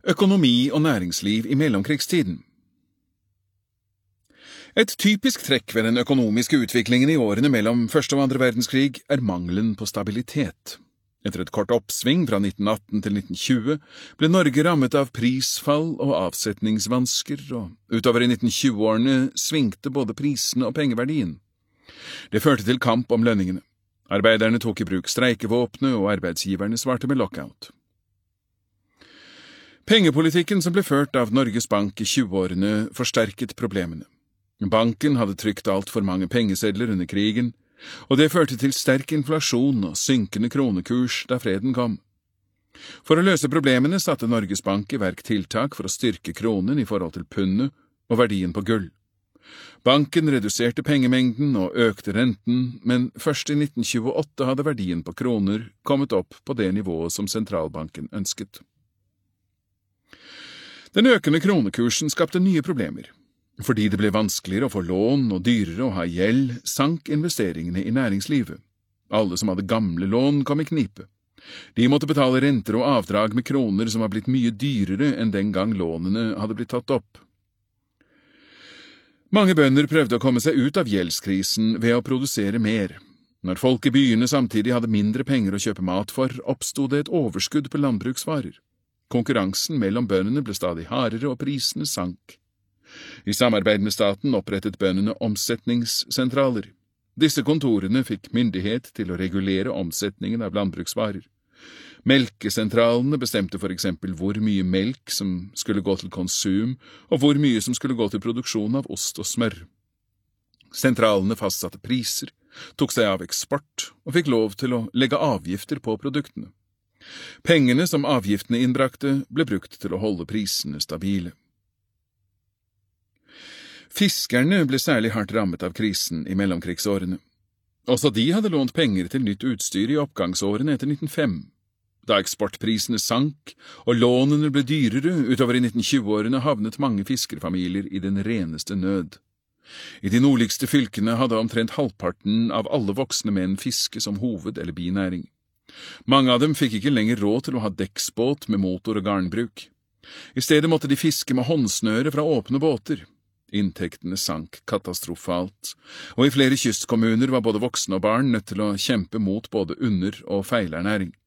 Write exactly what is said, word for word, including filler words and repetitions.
Økonomi og næringsliv i mellomkrigstiden. Et typisk trekk ved den økonomiske utviklingen i årene mellom første og andre verdenskrig er mangelen på stabilitet. Etter et kort oppsving fra nitten atten til nitten tjue ble Norge rammet av prisfall og avsetningsvansker, og utover i nitten tjue-årene svingte både prisene og pengeverdien. Det førte til kamp om lønningene. Arbeiderne tok i bruk streikevåpne, og arbeidsgiverne svarte med lockout. Pengepolitikken som ble ført av Norges Bank i tjue-årene forsterket problemene. Banken hadde trykt alt for mange pengesedler under krigen, og det førte til sterk inflasjon og synkende kronekurs da freden kom. For å løse problemene satte Norges Bank i verk tiltak for å styrke kronen i forhold til pundet og verdien på gull. Banken reduserte pengemengden og økte renten, men først i nitten tjueåtte hadde verdien på kroner kommet opp på det nivået som sentralbanken ønsket. Den økende kronekursen skapte nye problemer. Fordi det ble vanskeligere å få lån og dyrere å ha gjeld, sank investeringene i næringslivet. Alle som hadde gamle lån kom i knipe. De måtte betale renter og avdrag med kroner som var blitt mye dyrere enn den gang lånene hadde blitt tatt opp. Mange bønder prøvde å komme seg ut av gjeldskrisen ved å produsere mer. Når folk i byene samtidig hadde mindre penger å kjøpe mat for, oppstod det et overskudd på landbruksvarer. Konkurransen mellom bøndene ble stadig hardere, og prisene sank. I samarbeid med staten opprettet bøndene omsetningssentraler. Disse kontorene fikk myndighet til å regulere omsetningen av landbruksvarer. Melkesentralene bestemte for eksempel hvor mye melk som skulle gå til konsum, og hvor mye som skulle gå til produksjon av ost og smør. Sentralene fastsatte priser, tok seg av eksport og fikk lov til å legge avgifter på produktene. Pengene som avgiftene innbrakte ble brukt til å holde prisene stabile. Fiskerne ble særlig hardt rammet av krisen i mellomkrigsårene. Også de hadde lånt penger til nytt utstyr i oppgangsårene etter nitten fem. Da eksportprisene sank og lånene ble dyrere utover i nitten tjue-årene, havnet mange fiskerfamilier i den reneste nød. I de nordligste fylkene hadde omtrent halvparten av alle voksne menn fiske som hoved- eller binæring. Mange av dem fikk ikke lenger råd til å ha dekksbåt med motor og garnbruk. I stedet måtte de fiske med håndsnøre fra åpne båter. Inntektene sank katastrofalt, og i flere kystkommuner var både voksne og barn nødt til å kjempe mot både under- og feilernæring.